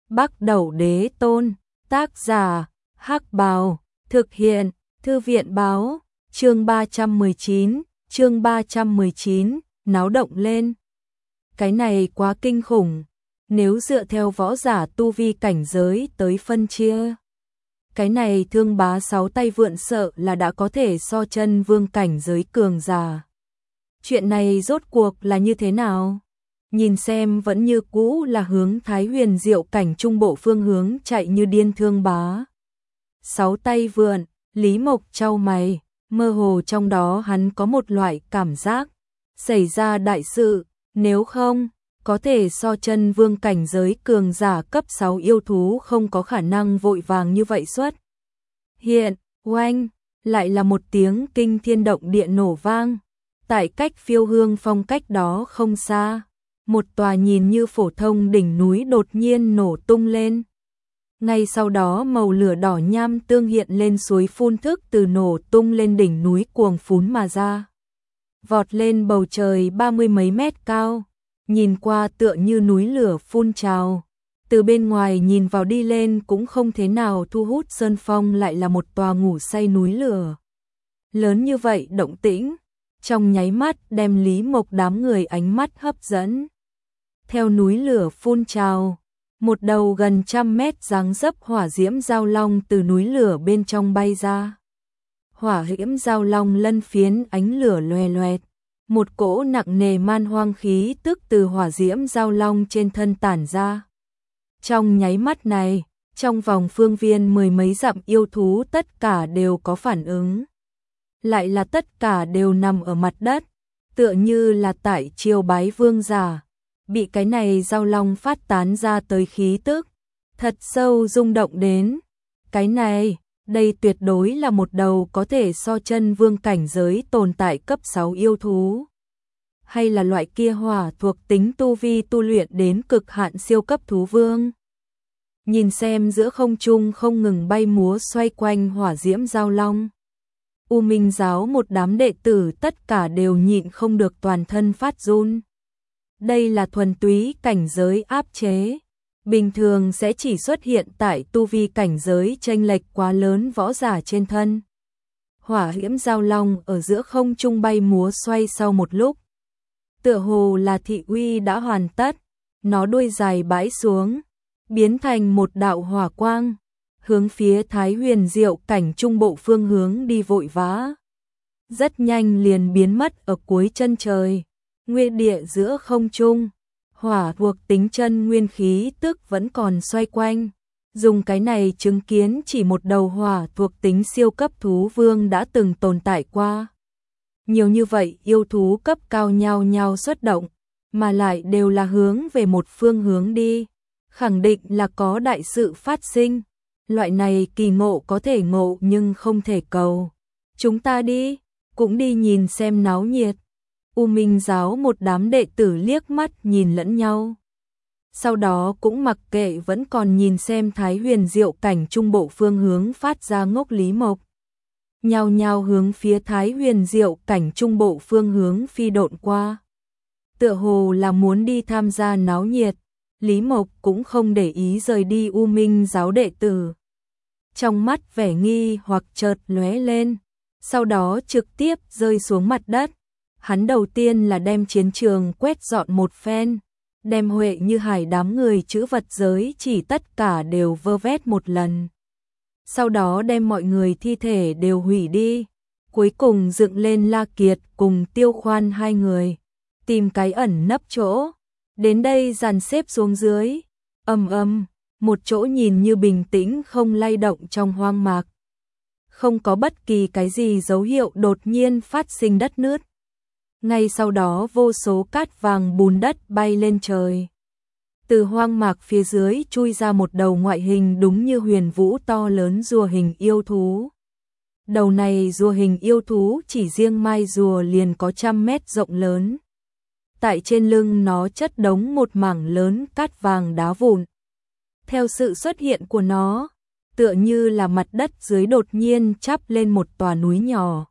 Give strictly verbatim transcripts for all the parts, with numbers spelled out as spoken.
Bắc Đẩu Đế Tôn, tác giả, Hắc Bào, thực hiện, Thư viện Báo, chương ba trăm mười chín, chương ba trăm mười chín, náo động lên. Cái này quá kinh khủng, nếu dựa theo võ giả tu vi cảnh giới tới phân chia. Cái này Thương Bá sáu tay vượn sợ là đã có thể so chân vương cảnh giới cường giả. Chuyện này rốt cuộc là như thế nào? Nhìn xem vẫn như cũ là hướng Thái Huyền Diệu cảnh trung bộ phương hướng chạy như điên Thương Bá sáu tay vượn, Lý Mộc chau mày, mơ hồ trong đó hắn có một loại cảm giác xảy ra đại sự, nếu không có thể so chân vương cảnh giới cường giả cấp sáu yêu thú không có khả năng vội vàng như vậy xuất. Hiện, oanh, lại là một tiếng kinh thiên động địa nổ vang. Tại cách Phiêu Hương Phong cách đó không xa, một tòa nhìn như phổ thông đỉnh núi đột nhiên nổ tung lên. Ngay sau đó màu lửa đỏ nham tương hiện lên suối phun thức từ nổ tung lên đỉnh núi cuồng phún mà ra. Vọt lên bầu trời ba mươi mấy mét cao, nhìn qua tựa như núi lửa phun trào. Từ bên ngoài nhìn vào đi lên cũng không thế nào thu hút, sơn phong lại là một tòa ngủ say núi lửa. Lớn như vậy động tĩnh, trong nháy mắt đem Lý Mộc đám người ánh mắt hấp dẫn. Theo núi lửa phun trào, một đầu gần trăm mét dáng dấp hỏa diễm giao long từ núi lửa bên trong bay ra. Hỏa diễm giao long lân phiến ánh lửa loè loẹt, một cỗ nặng nề man hoang khí tức từ hỏa diễm giao long trên thân tản ra. Trong nháy mắt này, trong vòng phương viên mười mấy dặm yêu thú tất cả đều có phản ứng. Lại là tất cả đều nằm ở mặt đất, tựa như là tại triều bái vương giả, bị cái này giao long phát tán ra tới khí tức, thật sâu rung động đến. Cái này, đây tuyệt đối là một đầu có thể so chân vương cảnh giới tồn tại cấp sáu yêu thú. Hay là loại kia hỏa thuộc tính tu vi tu luyện đến cực hạn siêu cấp thú vương. Nhìn xem giữa không trung không ngừng bay múa xoay quanh hỏa diễm giao long. U Minh giáo một đám đệ tử tất cả đều nhịn không được toàn thân phát run. Đây là thuần túy cảnh giới áp chế, bình thường sẽ chỉ xuất hiện tại tu vi cảnh giới chênh lệch quá lớn võ giả trên thân. Hỏa diễm giao long ở giữa không trung bay múa xoay sau một lúc, tựa hồ là thị uy đã hoàn tất, nó đuôi dài bãi xuống, biến thành một đạo hỏa quang, hướng phía Thái Huyền Diệu cảnh trung bộ phương hướng đi vội vã. Rất nhanh liền biến mất ở cuối chân trời, nguyên địa giữa không trung, hỏa thuộc tính chân nguyên khí tức vẫn còn xoay quanh. Dùng cái này chứng kiến chỉ một đầu hỏa thuộc tính siêu cấp thú vương đã từng tồn tại qua. Nhiều như vậy yêu thú cấp cao nhau nhau xuất động, mà lại đều là hướng về một phương hướng đi, khẳng định là có đại sự phát sinh. Loại này kỳ ngộ có thể ngộ nhưng không thể cầu. Chúng ta đi, cũng đi nhìn xem náo nhiệt. U Minh giáo một đám đệ tử liếc mắt nhìn lẫn nhau. Sau đó cũng mặc kệ vẫn còn nhìn xem Thái Huyền Diệu cảnh trung bộ phương hướng phát ra ngốc Lý Mộc. Nhao nhao hướng phía Thái Huyền Diệu cảnh trung bộ phương hướng phi độn qua. Tựa hồ là muốn đi tham gia náo nhiệt, Lý Mộc cũng không để ý rời đi U Minh giáo đệ tử. Trong mắt vẻ nghi hoặc chợt lóe lên, sau đó trực tiếp rơi xuống mặt đất. Hắn đầu tiên là đem chiến trường quét dọn một phen, đem Huệ Như Hải đám người chữ vật giới chỉ tất cả đều vơ vét một lần. Sau đó đem mọi người thi thể đều hủy đi, cuối cùng dựng lên La Kiệt cùng Tiêu Khoan hai người, tìm cái ẩn nấp chỗ, đến đây dàn xếp xuống dưới. Ầm ầm, một chỗ nhìn như bình tĩnh không lay động trong hoang mạc. Không có bất kỳ cái gì dấu hiệu đột nhiên phát sinh đất nứt. Ngay sau đó vô số cát vàng bùn đất bay lên trời. Từ hoang mạc phía dưới chui ra một đầu ngoại hình đúng như huyền vũ to lớn rùa hình yêu thú. Đầu này rùa hình yêu thú chỉ riêng mai rùa liền có trăm mét rộng lớn. Tại trên lưng nó chất đống một mảng lớn cát vàng đá vụn. Theo sự xuất hiện của nó, tựa như là mặt đất dưới đột nhiên chắp lên một tòa núi nhỏ.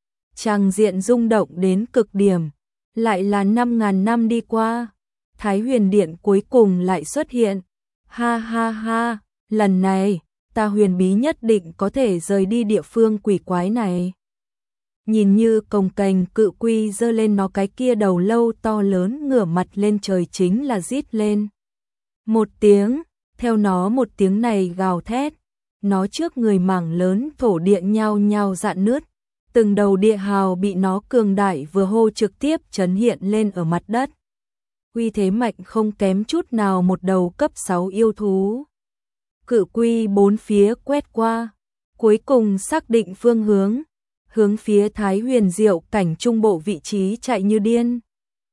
Tràng diện rung động đến cực điểm, lại là năm ngàn năm đi qua, Thái Huyền Điện cuối cùng lại xuất hiện. Ha ha ha, lần này, ta huyền bí nhất định có thể rời đi địa phương quỷ quái này. Nhìn như cồng kềnh cự quy giơ lên nó cái kia đầu lâu to lớn ngửa mặt lên trời chính là rít lên. Một tiếng, theo nó một tiếng này gào thét, nó trước người mảng lớn thổ địa nhao nhao rạn nứt, từng đầu địa hào bị nó cường đại vừa hô trực tiếp chấn hiện lên ở mặt đất. Uy thế mạnh không kém chút nào một đầu cấp sáu yêu thú. Cự quy bốn phía quét qua, cuối cùng xác định phương hướng, hướng phía Thái Huyền Diệu cảnh trung bộ vị trí chạy như điên.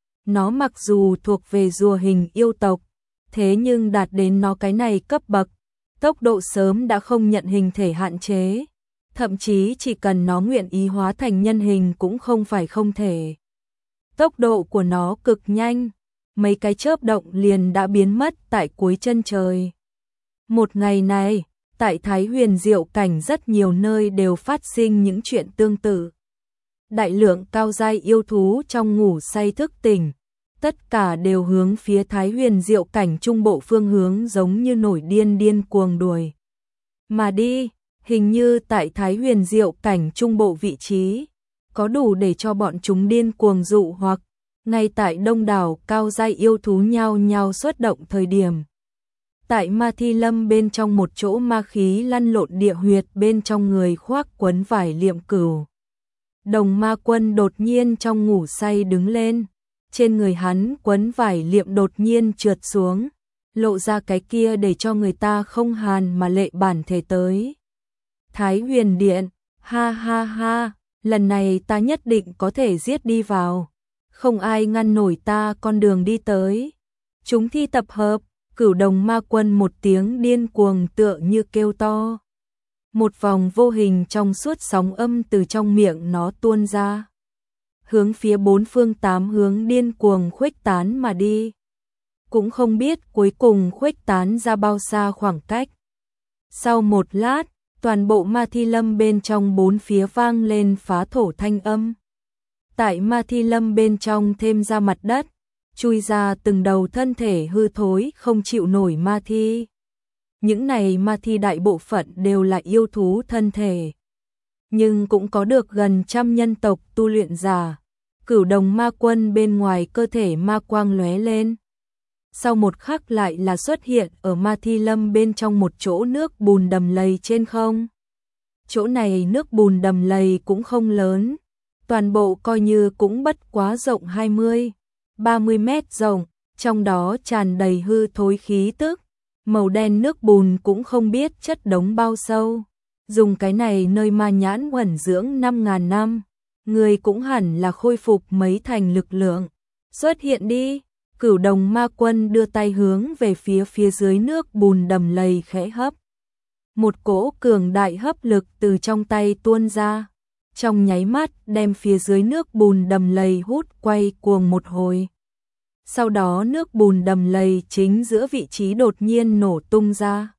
Nó mặc dù thuộc về rùa hình yêu tộc, thế nhưng đạt đến nó cái này cấp bậc, tốc độ sớm đã không nhận hình thể hạn chế, thậm chí chỉ cần nó nguyện ý hóa thành nhân hình cũng không phải không thể. Tốc độ của nó cực nhanh, mấy cái chớp động liền đã biến mất tại cuối chân trời. Một ngày này, tại Thái Huyền Diệu cảnh rất nhiều nơi đều phát sinh những chuyện tương tự. Đại lượng cao giai yêu thú trong ngủ say thức tỉnh, tất cả đều hướng phía Thái Huyền Diệu cảnh trung bộ phương hướng giống như nổi điên điên cuồng đuổi mà đi. Hình như tại Thái Huyền Diệu cảnh trung bộ vị trí, có đủ để cho bọn chúng điên cuồng dụ hoặc, ngay tại đông đảo cao giai yêu thú nhao nhao xuất động thời điểm. Tại Ma Thi Lâm bên trong một chỗ ma khí lăn lộn địa huyệt bên trong người khoác quấn vải liệm cửu. Đồng Ma Quân đột nhiên trong ngủ say đứng lên, trên người hắn quấn vải liệm đột nhiên trượt xuống, lộ ra cái kia để cho người ta không hàn mà lệ bản thể tới. Thái Huyền Điện, ha ha ha, lần này ta nhất định có thể giết đi vào, không ai ngăn nổi ta con đường đi tới. Chúng thi tập hợp, Cửu Đồng Ma Quân một tiếng điên cuồng tựa như kêu to. Một vòng vô hình trong suốt sóng âm từ trong miệng nó tuôn ra, hướng phía bốn phương tám hướng điên cuồng khuếch tán mà đi. Cũng không biết cuối cùng khuếch tán ra bao xa khoảng cách. Sau một lát, toàn bộ Ma Thi Lâm bên trong bốn phía vang lên phá thổ thanh âm. Tại Ma Thi Lâm bên trong thêm ra mặt đất, chui ra từng đầu thân thể hư thối không chịu nổi ma thi. Những này ma thi đại bộ phận đều là yêu thú thân thể, nhưng cũng có được gần trăm nhân tộc tu luyện giả. Cửu Đồng Ma Quân bên ngoài cơ thể ma quang lóe lên, sau một khắc lại là xuất hiện ở Ma Thi Lâm bên trong một chỗ nước bùn đầm lầy trên không. Chỗ này nước bùn đầm lầy cũng không lớn, toàn bộ coi như cũng bất quá rộng hai mươi, ba mươi mét rộng, trong đó tràn đầy hư thối khí tức, màu đen nước bùn cũng không biết chất đống bao sâu. Dùng cái này nơi ma nhãn uẩn dưỡng năm ngàn năm, người cũng hẳn là khôi phục mấy thành lực lượng. Xuất hiện đi. Cửu Đồng Ma Quân đưa tay hướng về phía phía dưới nước bùn đầm lầy khẽ hấp. Một cỗ cường đại hấp lực từ trong tay tuôn ra, trong nháy mắt đem phía dưới nước bùn đầm lầy hút quay cuồng một hồi. Sau đó nước bùn đầm lầy chính giữa vị trí đột nhiên nổ tung ra,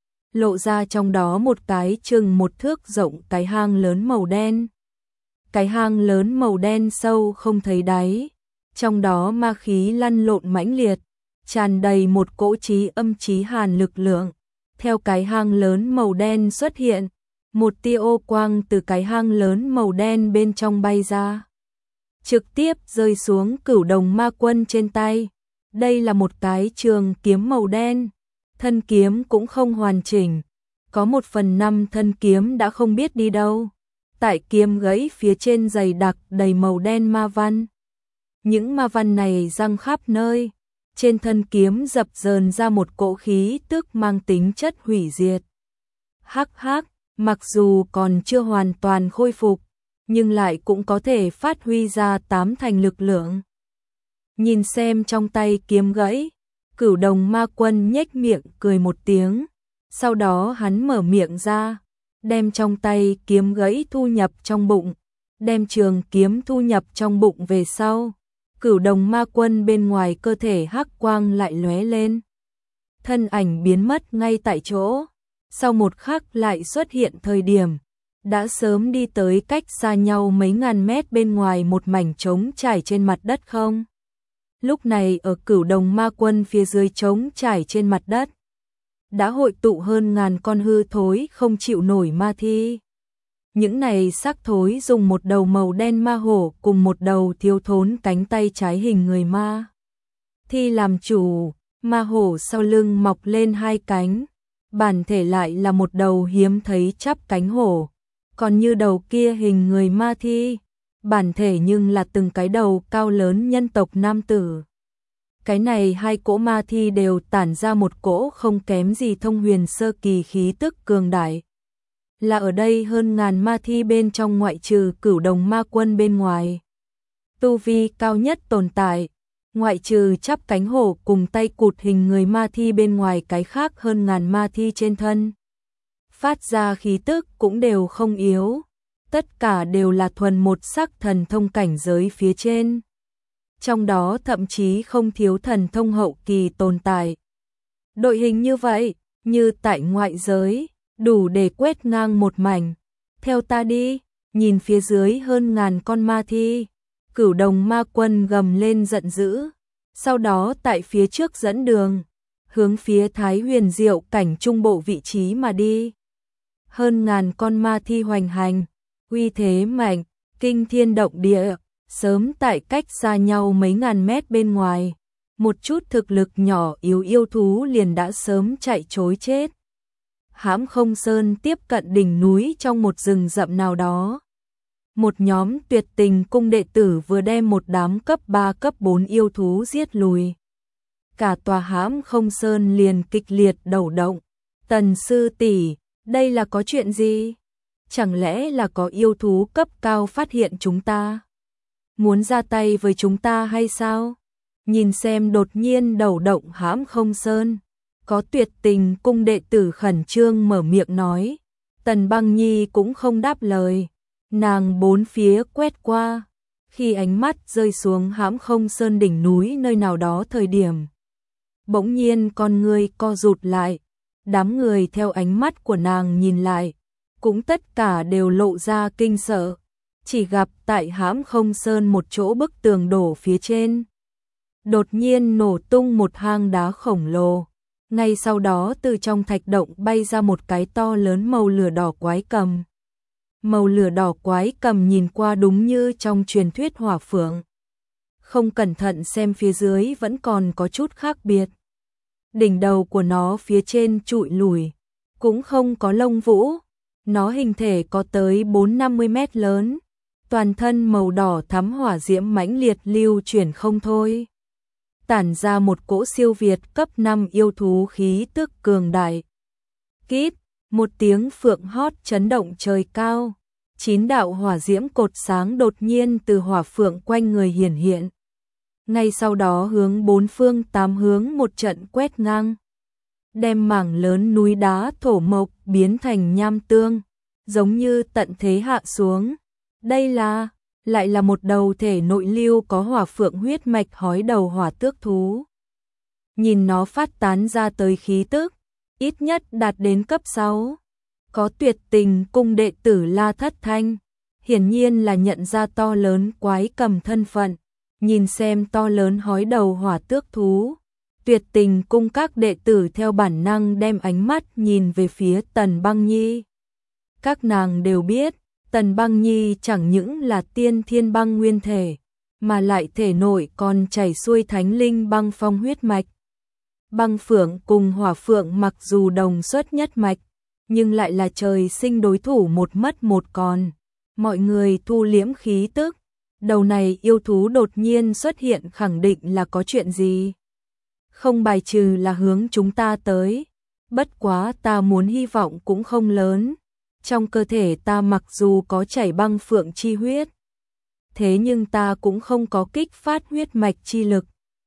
lộ ra trong đó một cái chừng một thước rộng cái hang lớn màu đen. Cái hang lớn màu đen sâu không thấy đáy, trong đó ma khí lăn lộn mãnh liệt, tràn đầy một cỗ chí âm chí hàn lực lượng. Theo cái hang lớn màu đen xuất hiện, một tia ô quang từ cái hang lớn màu đen bên trong bay ra, trực tiếp rơi xuống Cửu Đồng Ma Quân trên tay. Đây là một cái trường kiếm màu đen, thân kiếm cũng không hoàn chỉnh, có một phần năm thân kiếm đã không biết đi đâu. Tại kiếm gãy phía trên dày đặc đầy màu đen ma văn. Những ma văn này răng khắp nơi, trên thân kiếm dập dờn ra một cỗ khí tức mang tính chất hủy diệt. Hắc hắc, mặc dù còn chưa hoàn toàn khôi phục, nhưng lại cũng có thể phát huy ra tám thành lực lượng. Nhìn xem trong tay kiếm gãy, Cửu Đồng Ma Quân nhếch miệng cười một tiếng, sau đó hắn mở miệng ra, đem trong tay kiếm gãy thu nhập trong bụng, đem trường kiếm thu nhập trong bụng về sau. Cửu Đồng Ma Quân bên ngoài cơ thể hắc quang lại lóe lên, thân ảnh biến mất ngay tại chỗ. Sau một khắc lại xuất hiện thời điểm, đã sớm đi tới cách xa nhau mấy ngàn mét bên ngoài một mảnh trống trải trên mặt đất không. Lúc này ở Cửu Đồng Ma Quân phía dưới trống trải trên mặt đất, đã hội tụ hơn ngàn con hư thối không chịu nổi ma thi. Những này xác thối dùng một đầu màu đen ma hổ cùng một đầu thiếu thốn cánh tay trái hình người ma thi làm chủ, ma hổ sau lưng mọc lên hai cánh, bản thể lại là một đầu hiếm thấy chắp cánh hổ, còn như đầu kia hình người ma thi, bản thể nhưng là từng cái đầu cao lớn nhân tộc nam tử. Cái này hai cỗ ma thi đều tản ra một cỗ không kém gì thông huyền sơ kỳ khí tức cường đại. Là ở đây hơn ngàn ma thi bên trong ngoại trừ Cửu Đồng ma quân bên ngoài, tu vi cao nhất tồn tại, ngoại trừ chắp cánh hổ cùng tay cụt hình người ma thi bên ngoài, cái khác hơn ngàn ma thi trên thân phát ra khí tức cũng đều không yếu, tất cả đều là thuần một sắc thần thông cảnh giới phía trên. Trong đó thậm chí không thiếu thần thông hậu kỳ tồn tại. Đội hình như vậy, như tại ngoại giới, đủ để quét ngang một mảnh. Theo ta đi, nhìn phía dưới hơn ngàn con ma thi, Cửu Đồng ma quân gầm lên giận dữ, sau đó tại phía trước dẫn đường, hướng phía Thái Huyền Diệu cảnh trung bộ vị trí mà đi. Hơn ngàn con ma thi hoành hành, uy thế mạnh, kinh thiên động địa, sớm tại cách xa nhau mấy ngàn mét bên ngoài, một chút thực lực nhỏ yếu yêu thú liền đã sớm chạy trối chết. Hãm Không Sơn tiếp cận đỉnh núi trong một rừng rậm nào đó. Một nhóm Tuyệt Tình cung đệ tử vừa đem một đám cấp ba cấp bốn yêu thú giết lùi. Cả tòa Hãm Không Sơn liền kịch liệt đầu động. Tần sư tỷ, đây là có chuyện gì? Chẳng lẽ là có yêu thú cấp cao phát hiện chúng ta? Muốn ra tay với chúng ta hay sao? Nhìn xem đột nhiên đầu động Hãm Không Sơn, có Tuyệt Tình cung đệ tử khẩn trương mở miệng nói. Tần Băng Nhi cũng không đáp lời, nàng bốn phía quét qua, khi ánh mắt rơi xuống Hãm Không Sơn đỉnh núi nơi nào đó thời điểm, bỗng nhiên con người co rụt lại, đám người theo ánh mắt của nàng nhìn lại, cũng tất cả đều lộ ra kinh sợ, chỉ gặp tại Hãm Không Sơn một chỗ bức tường đổ phía trên, đột nhiên nổ tung một hang đá khổng lồ. Ngay sau đó từ trong thạch động bay ra một cái to lớn màu lửa đỏ quái cầm. Màu lửa đỏ quái cầm nhìn qua đúng như trong truyền thuyết hỏa phượng. Không cẩn thận xem phía dưới vẫn còn có chút khác biệt. Đỉnh đầu của nó phía trên trụi lùi, cũng không có lông vũ. Nó hình thể có tới bốn năm mươi mét lớn. Toàn thân màu đỏ thắm hỏa diễm mãnh liệt lưu chuyển không thôi. Tản ra một cỗ siêu việt cấp năm yêu thú khí tức cường đại. Kít, một tiếng phượng hót chấn động trời cao. Chín đạo hỏa diễm cột sáng đột nhiên từ hỏa phượng quanh người hiển hiện. Ngay sau đó hướng bốn phương tám hướng một trận quét ngang. Đem mảng lớn núi đá thổ mộc biến thành nham tương, giống như tận thế hạ xuống. Đây là... lại là một đầu thể nội lưu có hỏa phượng huyết mạch hói đầu hỏa tước thú. Nhìn nó phát tán ra tới khí tức, ít nhất đạt đến cấp sáu. Có Tuyệt Tình cung đệ tử La Thất Thanh, hiển nhiên là nhận ra to lớn quái cầm thân phận, nhìn xem to lớn hói đầu hỏa tước thú. Tuyệt Tình cung các đệ tử theo bản năng đem ánh mắt nhìn về phía Tần Băng Nhi. Các nàng đều biết, Tần Băng Nhi chẳng những là tiên thiên băng nguyên thể, mà lại thể nội còn chảy xuôi thánh linh băng phong huyết mạch. Băng phượng cùng hỏa phượng mặc dù đồng xuất nhất mạch, nhưng lại là trời sinh đối thủ một mất một còn. Mọi người thu liễm khí tức, đầu này yêu thú đột nhiên xuất hiện khẳng định là có chuyện gì. Không bài trừ là hướng chúng ta tới, bất quá ta muốn hy vọng cũng không lớn. Trong cơ thể ta mặc dù có chảy băng phượng chi huyết, thế nhưng ta cũng không có kích phát huyết mạch chi lực.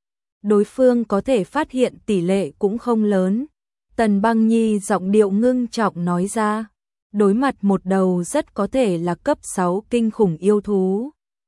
Đối phương có thể phát hiện tỷ lệ cũng không lớn. Tần Băng Nhi giọng điệu ngưng trọng nói ra, đối mặt một đầu rất có thể là cấp sáu kinh khủng yêu thú.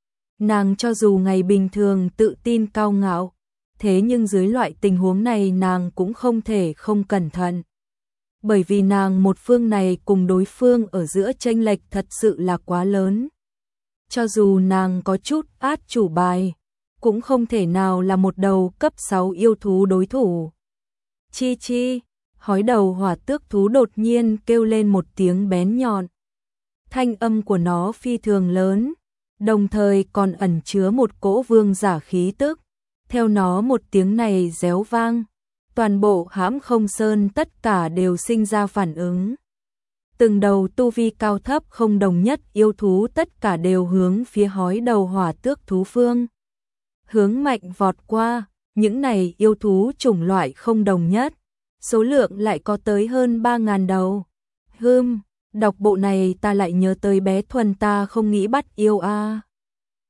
Nàng cho dù ngày bình thường tự tin cao ngạo, thế nhưng dưới loại tình huống này nàng cũng không thể không cẩn thận. Bởi vì nàng một phương này cùng đối phương ở giữa chênh lệch thật sự là quá lớn. Cho dù nàng có chút át chủ bài, cũng không thể nào là một đầu cấp sáu yêu thú đối thủ. Chi chi, hói đầu hỏa tước thú đột nhiên kêu lên một tiếng bén nhọn. Thanh âm của nó phi thường lớn, đồng thời còn ẩn chứa một cỗ vương giả khí tức. Theo nó một tiếng này réo vang, toàn bộ Hãm Không Sơn tất cả đều sinh ra phản ứng. Từng đầu tu vi cao thấp không đồng nhất yêu thú tất cả đều hướng phía hói đầu hỏa tước thú phương. Hướng mạnh vọt qua, những này yêu thú chủng loại không đồng nhất, số lượng lại có tới hơn ba ngàn đầu. Hừm, đọc bộ này ta lại nhớ tới bé Thuần ta không nghĩ bắt yêu a. À.